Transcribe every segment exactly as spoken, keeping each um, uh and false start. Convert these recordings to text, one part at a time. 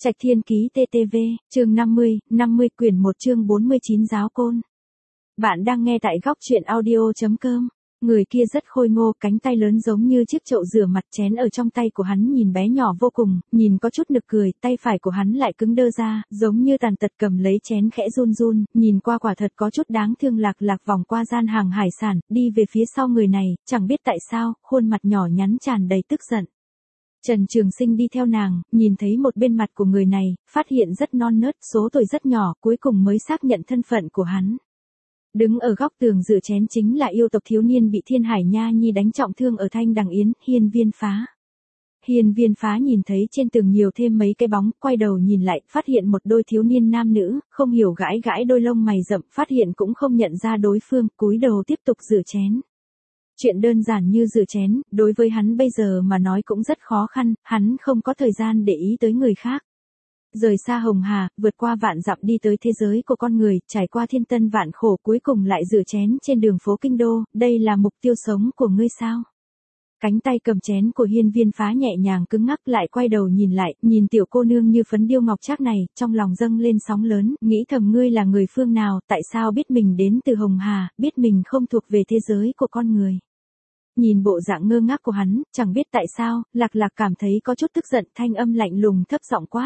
Trạch Thiên Ký tê tê vê, chương năm mươi, năm mươi quyển một chương bốn mươi chín giáo côn. Bạn đang nghe tại góc truyện audio.com. Người kia rất khôi ngô, cánh tay lớn giống như chiếc chậu rửa mặt, chén ở trong tay của hắn nhìn bé nhỏ vô cùng, nhìn có chút nực cười, tay phải của hắn lại cứng đơ ra, giống như tàn tật cầm lấy chén khẽ run run, nhìn qua quả thật có chút đáng thương. Lạc Lạc vòng qua gian hàng hải sản, đi về phía sau người này, chẳng biết tại sao, khuôn mặt nhỏ nhắn tràn đầy tức giận. Trần Trường Sinh đi theo nàng, nhìn thấy một bên mặt của người này, phát hiện rất non nớt, số tuổi rất nhỏ, cuối cùng mới xác nhận thân phận của hắn. Đứng ở góc tường rửa chén chính là yêu tộc thiếu niên bị Thiên Hải Nha Nhi đánh trọng thương ở Thanh Đằng Yến, Hiên Viên Phá. Hiên Viên Phá nhìn thấy trên tường nhiều thêm mấy cái bóng, quay đầu nhìn lại, phát hiện một đôi thiếu niên nam nữ, không hiểu gãi gãi đôi lông mày rậm, phát hiện cũng không nhận ra đối phương, cúi đầu tiếp tục rửa chén. Chuyện đơn giản như rửa chén, đối với hắn bây giờ mà nói cũng rất khó khăn, hắn không có thời gian để ý tới người khác. Rời xa Hồng Hà, vượt qua vạn dặm đi tới thế giới của con người, trải qua thiên tân vạn khổ, cuối cùng lại rửa chén trên đường phố Kinh Đô, đây là mục tiêu sống của ngươi sao? Cánh tay cầm chén của Hiên Viên Phá nhẹ nhàng cứng ngắc, lại quay đầu nhìn lại, nhìn tiểu cô nương như phấn điêu ngọc trác này, trong lòng dâng lên sóng lớn, nghĩ thầm ngươi là người phương nào, tại sao biết mình đến từ Hồng Hà, biết mình không thuộc về thế giới của con người. Nhìn bộ dạng ngơ ngác của hắn, chẳng biết tại sao, Lạc Lạc cảm thấy có chút tức giận, thanh âm lạnh lùng thấp giọng quát.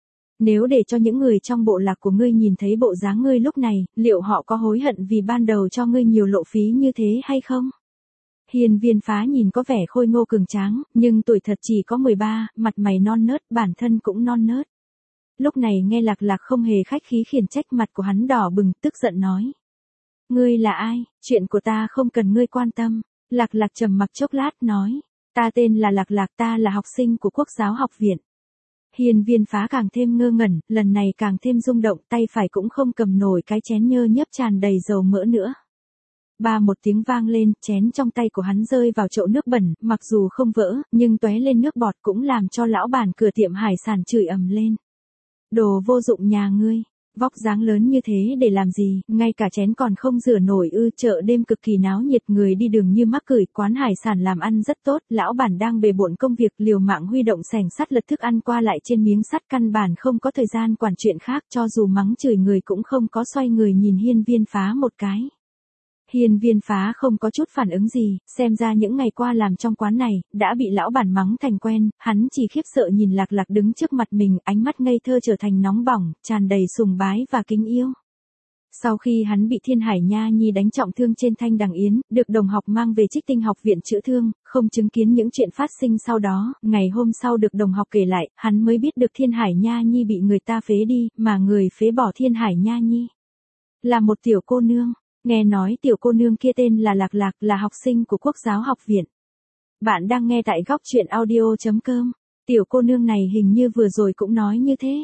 Nếu để cho những người trong bộ lạc của ngươi nhìn thấy bộ dáng ngươi lúc này, liệu họ có hối hận vì ban đầu cho ngươi nhiều lộ phí như thế hay không? Hiên Viên Phá nhìn có vẻ khôi ngô cường tráng, nhưng tuổi thật chỉ có mười ba, mặt mày non nớt, bản thân cũng non nớt. Lúc này nghe Lạc Lạc không hề khách khí khiển trách, mặt của hắn đỏ bừng, tức giận nói. Ngươi là ai, chuyện của ta không cần ngươi quan tâm. Lạc Lạc trầm mặc chốc lát nói, ta tên là Lạc Lạc, ta là học sinh của Quốc giáo học viện. Hiên Viên Phá càng thêm ngơ ngẩn, lần này càng thêm rung động, tay phải cũng không cầm nổi cái chén nhơ nhớp tràn đầy dầu mỡ nữa. Ba một tiếng vang lên, chén trong tay của hắn rơi vào chậu nước bẩn, mặc dù không vỡ, nhưng tóe lên nước bọt cũng làm cho lão bản cửa tiệm hải sản chửi ầm lên. Đồ vô dụng nhà ngươi. Vóc dáng lớn như thế để làm gì, ngay cả chén còn không rửa nổi ư? Chợ đêm cực kỳ náo nhiệt, người đi đường như mắc cười, quán hải sản làm ăn rất tốt, lão bản đang bề bộn công việc, liều mạng huy động xẻng sắt lật thức ăn qua lại trên miếng sắt, căn bản không có thời gian quản chuyện khác, cho dù mắng chửi người cũng không có xoay người nhìn Hiên Viên Phá một cái. Hiên Viên Phá không có chút phản ứng gì, xem ra những ngày qua làm trong quán này, đã bị lão bản mắng thành quen, hắn chỉ khiếp sợ nhìn Lạc Lạc đứng trước mặt mình, ánh mắt ngây thơ trở thành nóng bỏng, tràn đầy sùng bái và kính yêu. Sau khi hắn bị Thiên Hải Nha Nhi đánh trọng thương trên Thanh Đằng Yến, được đồng học mang về Trích Tinh học viện chữa thương, không chứng kiến những chuyện phát sinh sau đó, ngày hôm sau được đồng học kể lại, hắn mới biết được Thiên Hải Nha Nhi bị người ta phế đi, mà người phế bỏ Thiên Hải Nha Nhi là một tiểu cô nương. Nghe nói tiểu cô nương kia tên là Lạc Lạc, là học sinh của Quốc giáo học viện. Bạn đang nghe tại góc truyện audio.com. Tiểu cô nương này hình như vừa rồi cũng nói như thế.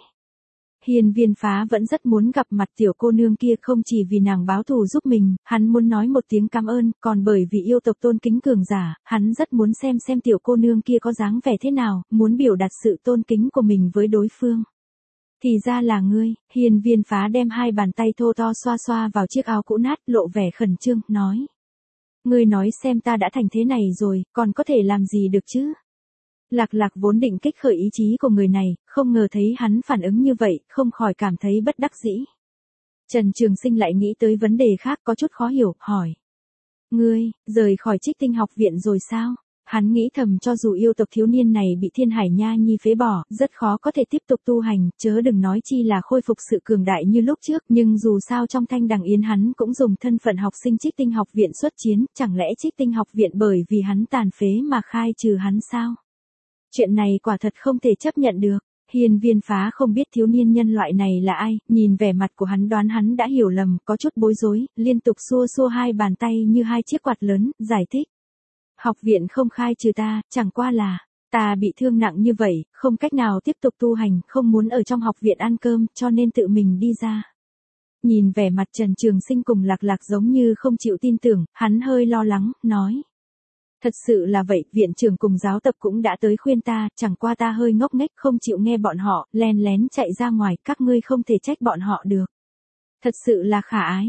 Hiên Viên Phá vẫn rất muốn gặp mặt tiểu cô nương kia, không chỉ vì nàng báo thù giúp mình, hắn muốn nói một tiếng cảm ơn, còn bởi vì yêu tộc tôn kính cường giả, hắn rất muốn xem xem tiểu cô nương kia có dáng vẻ thế nào, muốn biểu đạt sự tôn kính của mình với đối phương. Thì ra là ngươi. Hiên Viên Phá đem hai bàn tay thô to xoa xoa vào chiếc áo cũ nát, lộ vẻ khẩn trương, nói. Ngươi nói xem ta đã thành thế này rồi, còn có thể làm gì được chứ? Lạc Lạc vốn định kích khởi ý chí của người này, không ngờ thấy hắn phản ứng như vậy, không khỏi cảm thấy bất đắc dĩ. Trần Trường Sinh lại nghĩ tới vấn đề khác, có chút khó hiểu, hỏi. Ngươi, rời khỏi Trích Tinh học viện rồi sao? Hắn nghĩ thầm, cho dù yêu tộc thiếu niên này bị Thiên Hải Nha Nhi phế bỏ, rất khó có thể tiếp tục tu hành, chớ đừng nói chi là khôi phục sự cường đại như lúc trước, nhưng dù sao trong Thanh Đằng Yến hắn cũng dùng thân phận học sinh Trích Tinh học viện xuất chiến, chẳng lẽ Trích Tinh học viện bởi vì hắn tàn phế mà khai trừ hắn sao? Chuyện này quả thật không thể chấp nhận được. Hiên Viên Phá không biết thiếu niên nhân loại này là ai, nhìn vẻ mặt của hắn đoán hắn đã hiểu lầm, có chút bối rối, liên tục xua xua hai bàn tay như hai chiếc quạt lớn, giải thích. Học viện không khai trừ ta, chẳng qua là, ta bị thương nặng như vậy, không cách nào tiếp tục tu hành, không muốn ở trong học viện ăn cơm, cho nên tự mình đi ra. Nhìn vẻ mặt Trần Trường Sinh cùng Lạc Lạc giống như không chịu tin tưởng, hắn hơi lo lắng, nói. Thật sự là vậy, viện trưởng cùng giáo tập cũng đã tới khuyên ta, chẳng qua ta hơi ngốc nghếch không chịu nghe bọn họ, len lén chạy ra ngoài, các ngươi không thể trách bọn họ được. Thật sự là khả ái.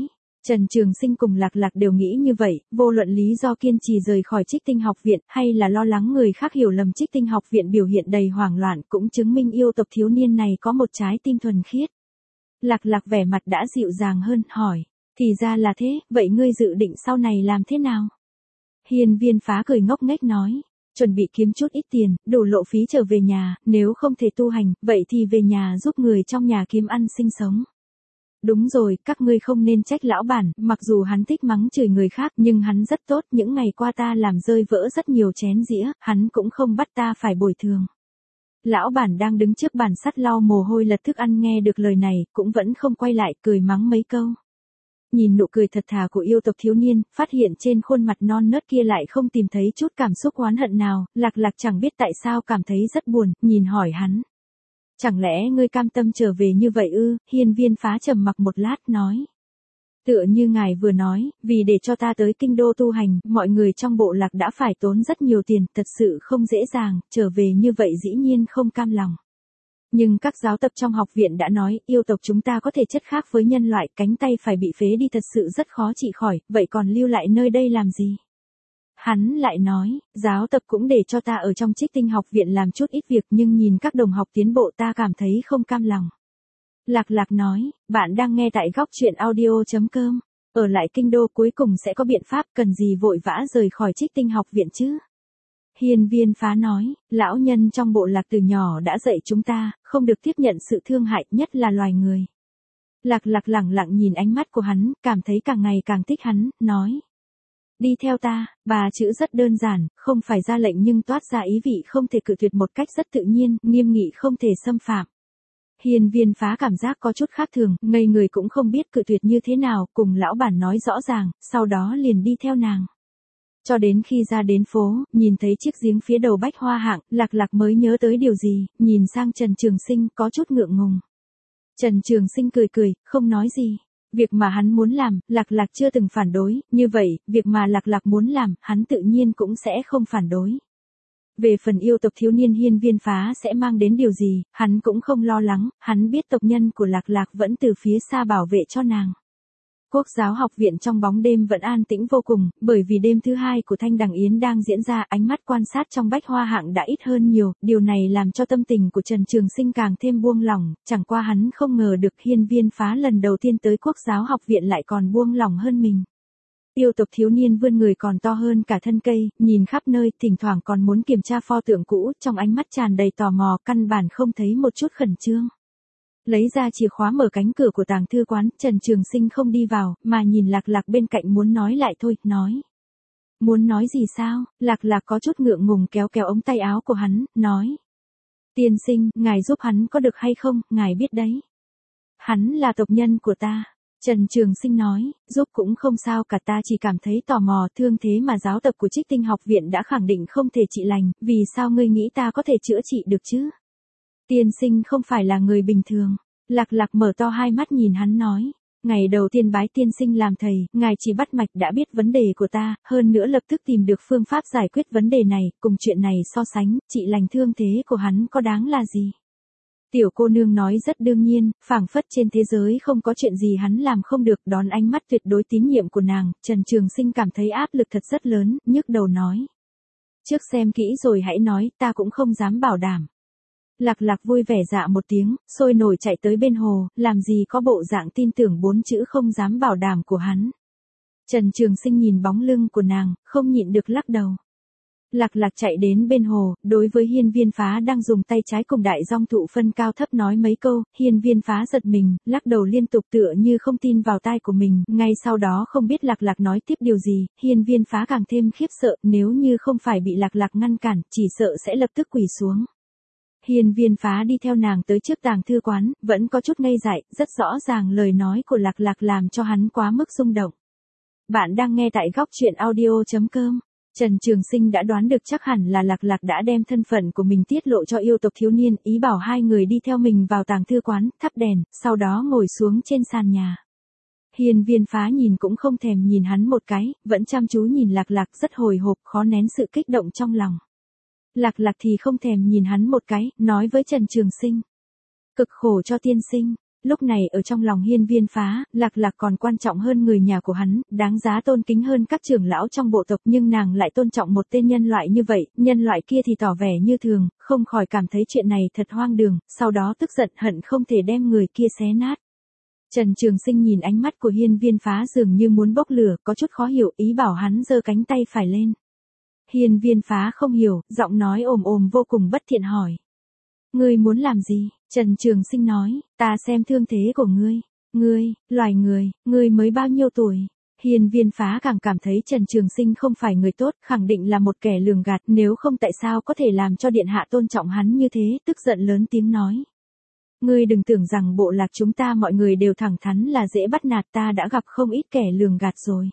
Trần Trường Sinh cùng Lạc Lạc đều nghĩ như vậy, vô luận lý do kiên trì rời khỏi Trích Tinh học viện hay là lo lắng người khác hiểu lầm Trích Tinh học viện biểu hiện đầy hoảng loạn cũng chứng minh yêu tộc thiếu niên này có một trái tim thuần khiết. Lạc Lạc vẻ mặt đã dịu dàng hơn, hỏi, thì ra là thế, vậy ngươi dự định sau này làm thế nào? Hiên Viên Phá cười ngốc nghếch nói, chuẩn bị kiếm chút ít tiền, đủ lộ phí trở về nhà, nếu không thể tu hành, vậy thì về nhà giúp người trong nhà kiếm ăn sinh sống. Đúng rồi, các ngươi không nên trách lão bản, mặc dù hắn thích mắng chửi người khác nhưng hắn rất tốt, những ngày qua ta làm rơi vỡ rất nhiều chén dĩa, hắn cũng không bắt ta phải bồi thường. Lão bản đang đứng trước bàn sắt lau mồ hôi lật thức ăn nghe được lời này, cũng vẫn không quay lại, cười mắng mấy câu. Nhìn nụ cười thật thà của yêu tộc thiếu niên, phát hiện trên khuôn mặt non nớt kia lại không tìm thấy chút cảm xúc oán hận nào, Lạc Lạc chẳng biết tại sao cảm thấy rất buồn, nhìn hỏi hắn. Chẳng lẽ ngươi cam tâm trở về như vậy ư? Hiên Viên Phá trầm mặc một lát nói. Tựa như ngài vừa nói, vì để cho ta tới kinh đô tu hành, mọi người trong bộ lạc đã phải tốn rất nhiều tiền, thật sự không dễ dàng, trở về như vậy dĩ nhiên không cam lòng. Nhưng các giáo tập trong học viện đã nói, yêu tộc chúng ta có thể chất khác với nhân loại, cánh tay phải bị phế đi thật sự rất khó trị khỏi, vậy còn lưu lại nơi đây làm gì? Hắn lại nói, giáo tập cũng để cho ta ở trong Trích Tinh học viện làm chút ít việc nhưng nhìn các đồng học tiến bộ ta cảm thấy không cam lòng. Lạc Lạc nói, bạn đang nghe tại góc truyện audio chấm com, ở lại kinh đô cuối cùng sẽ có biện pháp, cần gì vội vã rời khỏi Trích Tinh học viện chứ? Hiên Viên Phá nói, lão nhân trong bộ lạc từ nhỏ đã dạy chúng ta, không được tiếp nhận sự thương hại, nhất là loài người. Lạc Lạc lẳng lặng nhìn ánh mắt của hắn, cảm thấy càng ngày càng thích hắn, nói. Đi theo ta, bà chữ rất đơn giản, không phải ra lệnh nhưng toát ra ý vị không thể cự tuyệt một cách rất tự nhiên, nghiêm nghị không thể xâm phạm. Hiên Viên Phá cảm giác có chút khác thường, ngây người cũng không biết cự tuyệt như thế nào, cùng lão bản nói rõ ràng, sau đó liền đi theo nàng. Cho đến khi ra đến phố, nhìn thấy chiếc giếng phía đầu Bách Hoa Hạng, Lạc Lạc mới nhớ tới điều gì, nhìn sang Trần Trường Sinh có chút ngượng ngùng. Trần Trường Sinh cười cười, không nói gì. Việc mà hắn muốn làm, Lạc Lạc chưa từng phản đối, như vậy, việc mà Lạc Lạc muốn làm, hắn tự nhiên cũng sẽ không phản đối. Về phần yêu tộc thiếu niên Hiên Viên Phá sẽ mang đến điều gì, hắn cũng không lo lắng, hắn biết tộc nhân của Lạc Lạc vẫn từ phía xa bảo vệ cho nàng. Quốc giáo học viện trong bóng đêm vẫn an tĩnh vô cùng, bởi vì đêm thứ hai của Thanh Đằng Yến đang diễn ra, ánh mắt quan sát trong Bách Hoa Hạng đã ít hơn nhiều, điều này làm cho tâm tình của Trần Trường Sinh càng thêm buông lỏng, chẳng qua hắn không ngờ được Hiên Viên Phá lần đầu tiên tới Quốc giáo học viện lại còn buông lỏng hơn mình. Yêu tộc thiếu niên vươn người còn to hơn cả thân cây, nhìn khắp nơi, thỉnh thoảng còn muốn kiểm tra pho tượng cũ, trong ánh mắt tràn đầy tò mò, căn bản không thấy một chút khẩn trương. Lấy ra chìa khóa mở cánh cửa của tàng thư quán, Trần Trường Sinh không đi vào, mà nhìn Lạc Lạc bên cạnh muốn nói lại thôi, nói. Muốn nói gì sao? Lạc Lạc có chút ngượng ngùng kéo kéo ống tay áo của hắn, nói. Tiên sinh, ngài giúp hắn có được hay không, ngài biết đấy. Hắn là tộc nhân của ta. Trần Trường Sinh nói, giúp cũng không sao cả, ta chỉ cảm thấy tò mò, thương thế mà giáo tập của Trích Tinh học viện đã khẳng định không thể trị lành, vì sao ngươi nghĩ ta có thể chữa trị được chứ? Tiên sinh không phải là người bình thường. Lạc Lạc mở to hai mắt nhìn hắn nói. Ngày đầu tiên bái tiên sinh làm thầy, ngài chỉ bắt mạch đã biết vấn đề của ta, hơn nữa lập tức tìm được phương pháp giải quyết vấn đề này, cùng chuyện này so sánh, trị lành thương thế của hắn có đáng là gì? Tiểu cô nương nói rất đương nhiên, phảng phất trên thế giới không có chuyện gì hắn làm không được, đón ánh mắt tuyệt đối tín nhiệm của nàng, Trần Trường Sinh cảm thấy áp lực thật rất lớn, nhức đầu nói. Trước xem kỹ rồi hãy nói, ta cũng không dám bảo đảm. Lạc Lạc vui vẻ dạ một tiếng, sôi nổi chạy tới bên hồ, làm gì có bộ dạng tin tưởng bốn chữ không dám bảo đảm của hắn. Trần Trường Sinh nhìn bóng lưng của nàng, không nhịn được lắc đầu. Lạc Lạc chạy đến bên hồ, đối với Hiên Viên Phá đang dùng tay trái cùng đại dong thụ phân cao thấp nói mấy câu, Hiên Viên Phá giật mình, lắc đầu liên tục tựa như không tin vào tai của mình, ngay sau đó không biết Lạc Lạc nói tiếp điều gì, Hiên Viên Phá càng thêm khiếp sợ, nếu như không phải bị Lạc Lạc ngăn cản, chỉ sợ sẽ lập tức quỳ xuống. Hiên Viên Phá đi theo nàng tới trước tàng thư quán, vẫn có chút ngây dại, rất rõ ràng lời nói của Lạc Lạc làm cho hắn quá mức rung động. Bạn đang nghe tại góc truyện audio chấm com. Trần Trường Sinh đã đoán được chắc hẳn là Lạc Lạc đã đem thân phận của mình tiết lộ cho yêu tộc thiếu niên, ý bảo hai người đi theo mình vào tàng thư quán, thắp đèn, sau đó ngồi xuống trên sàn nhà. Hiên Viên Phá nhìn cũng không thèm nhìn hắn một cái, vẫn chăm chú nhìn Lạc Lạc rất hồi hộp, khó nén sự kích động trong lòng. Lạc Lạc thì không thèm nhìn hắn một cái, nói với Trần Trường Sinh. Cực khổ cho tiên sinh. lúc này ở trong lòng Hiên Viên Phá, Lạc Lạc còn quan trọng hơn người nhà của hắn, đáng giá tôn kính hơn các trưởng lão trong bộ tộc, nhưng nàng lại tôn trọng một tên nhân loại như vậy, nhân loại kia thì tỏ vẻ như thường, không khỏi cảm thấy chuyện này thật hoang đường, sau đó tức giận hận không thể đem người kia xé nát. Trần Trường Sinh nhìn ánh mắt của Hiên Viên Phá dường như muốn bốc lửa, có chút khó hiểu, ý bảo hắn giơ cánh tay phải lên. Hiên Viên Phá không hiểu, giọng nói ồm ồm vô cùng bất thiện hỏi. Ngươi muốn làm gì? Trần Trường Sinh nói, ta xem thương thế của ngươi. Ngươi, loài người, ngươi mới bao nhiêu tuổi? Hiên Viên Phá càng cảm thấy Trần Trường Sinh không phải người tốt, khẳng định là một kẻ lường gạt, nếu không tại sao có thể làm cho điện hạ tôn trọng hắn như thế, tức giận lớn tiếng nói. Ngươi đừng tưởng rằng bộ lạc chúng ta mọi người đều thẳng thắn là dễ bắt nạt, ta đã gặp không ít kẻ lường gạt rồi.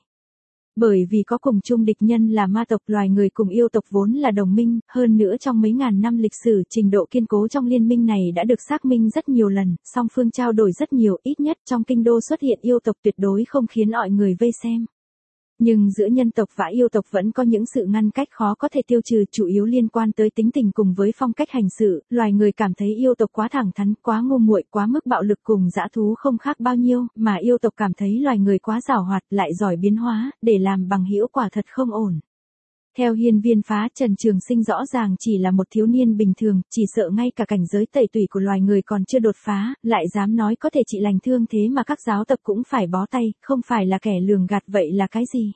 Bởi vì có cùng chung địch nhân là ma tộc, loài người cùng yêu tộc vốn là đồng minh, hơn nữa trong mấy ngàn năm lịch sử trình độ kiên cố trong liên minh này đã được xác minh rất nhiều lần, song phương trao đổi rất nhiều, ít nhất trong kinh đô xuất hiện yêu tộc tuyệt đối không khiến mọi người vây xem. Nhưng giữa nhân tộc và yêu tộc vẫn có những sự ngăn cách khó có thể tiêu trừ, chủ yếu liên quan tới tính tình cùng với phong cách hành sự, loài người cảm thấy yêu tộc quá thẳng thắn, quá ngu muội, quá mức bạo lực cùng dã thú không khác bao nhiêu, mà yêu tộc cảm thấy loài người quá giàu hoạt, lại giỏi biến hóa, để làm bằng hữu quả thật không ổn. Theo Hiên Viên Phá, Trần Trường Sinh rõ ràng chỉ là một thiếu niên bình thường, chỉ sợ ngay cả cảnh giới tẩy tủy của loài người còn chưa đột phá, lại dám nói có thể trị lành thương thế mà các giáo tập cũng phải bó tay, không phải là kẻ lường gạt vậy là cái gì?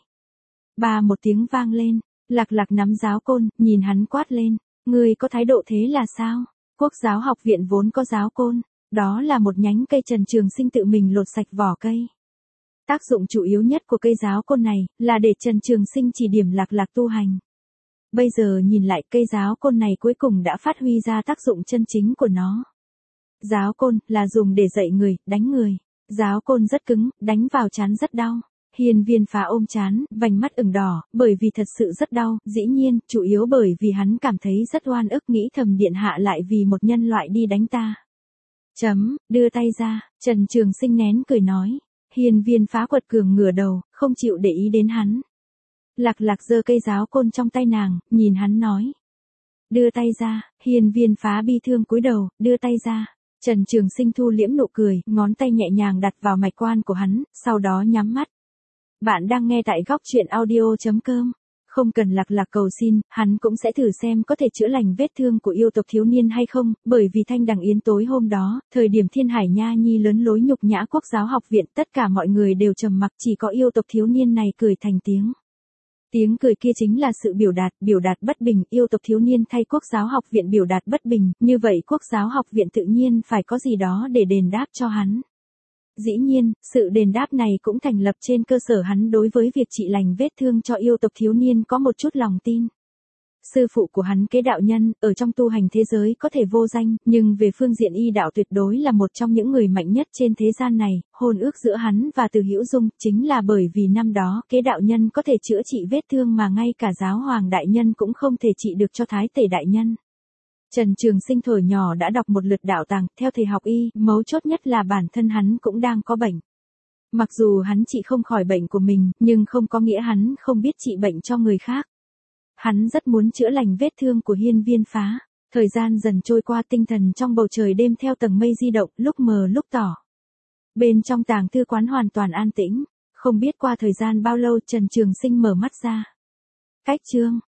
Ba một tiếng vang lên, Lạc Lạc nắm giáo côn, nhìn hắn quát lên, ngươi có thái độ thế là sao? Quốc giáo học viện vốn có giáo côn, đó là một nhánh cây Trần Trường Sinh tự mình lột sạch vỏ cây. Tác dụng chủ yếu nhất của cây giáo côn này, là để Trần Trường Sinh chỉ điểm Lạc Lạc tu hành. Bây giờ nhìn lại cây giáo côn này cuối cùng đã phát huy ra tác dụng chân chính của nó. Giáo côn, là dùng để dạy người, đánh người. Giáo côn rất cứng, đánh vào trán rất đau. Hiên Viên Phá ôm trán, vành mắt ửng đỏ, bởi vì thật sự rất đau, dĩ nhiên, chủ yếu bởi vì hắn cảm thấy rất oan ức, nghĩ thầm điện hạ lại vì một nhân loại đi đánh ta. Chấm, đưa tay ra, Trần Trường Sinh nén cười nói. Hiên Viên Phá quật cường ngửa đầu, không chịu để ý đến hắn. Lạc Lạc giơ cây giáo côn trong tay nàng, nhìn hắn nói. Đưa tay ra, Hiên Viên Phá bi thương cúi đầu, đưa tay ra. Trần Trường Sinh thu liễm nụ cười, ngón tay nhẹ nhàng đặt vào mạch quan của hắn, sau đó nhắm mắt. Bạn đang nghe tại góc truyện audio chấm com. Không cần Lạc Lạc cầu xin, hắn cũng sẽ thử xem có thể chữa lành vết thương của yêu tộc thiếu niên hay không, bởi vì Thanh Đằng Yến tối hôm đó, thời điểm Thiên Hải Nha Nhi lớn lối nhục nhã Quốc giáo học viện, tất cả mọi người đều trầm mặc, chỉ có yêu tộc thiếu niên này cười thành tiếng. Tiếng cười kia chính là sự biểu đạt, biểu đạt bất bình, yêu tộc thiếu niên thay Quốc giáo học viện biểu đạt bất bình, như vậy Quốc giáo học viện tự nhiên phải có gì đó để đền đáp cho hắn. Dĩ nhiên, sự đền đáp này cũng thành lập trên cơ sở hắn đối với việc trị lành vết thương cho yêu tộc thiếu niên có một chút lòng tin. Sư phụ của hắn Kế đạo nhân, ở trong tu hành thế giới có thể vô danh, nhưng về phương diện y đạo tuyệt đối là một trong những người mạnh nhất trên thế gian này, hôn ước giữa hắn và Từ Hữu Dung, chính là bởi vì năm đó Kế đạo nhân có thể chữa trị vết thương mà ngay cả giáo hoàng đại nhân cũng không thể trị được cho Thái Tể đại nhân. Trần Trường Sinh thổi nhỏ đã đọc một lượt đạo tàng, theo thầy học y, mấu chốt nhất là bản thân hắn cũng đang có bệnh. Mặc dù hắn trị không khỏi bệnh của mình, nhưng không có nghĩa hắn không biết trị bệnh cho người khác. Hắn rất muốn chữa lành vết thương của Hiên Viên Phá. Thời gian dần trôi qua, tinh thần trong bầu trời đêm theo tầng mây di động, lúc mờ lúc tỏ. Bên trong tàng thư quán hoàn toàn an tĩnh, không biết qua thời gian bao lâu Trần Trường Sinh mở mắt ra. Cách chương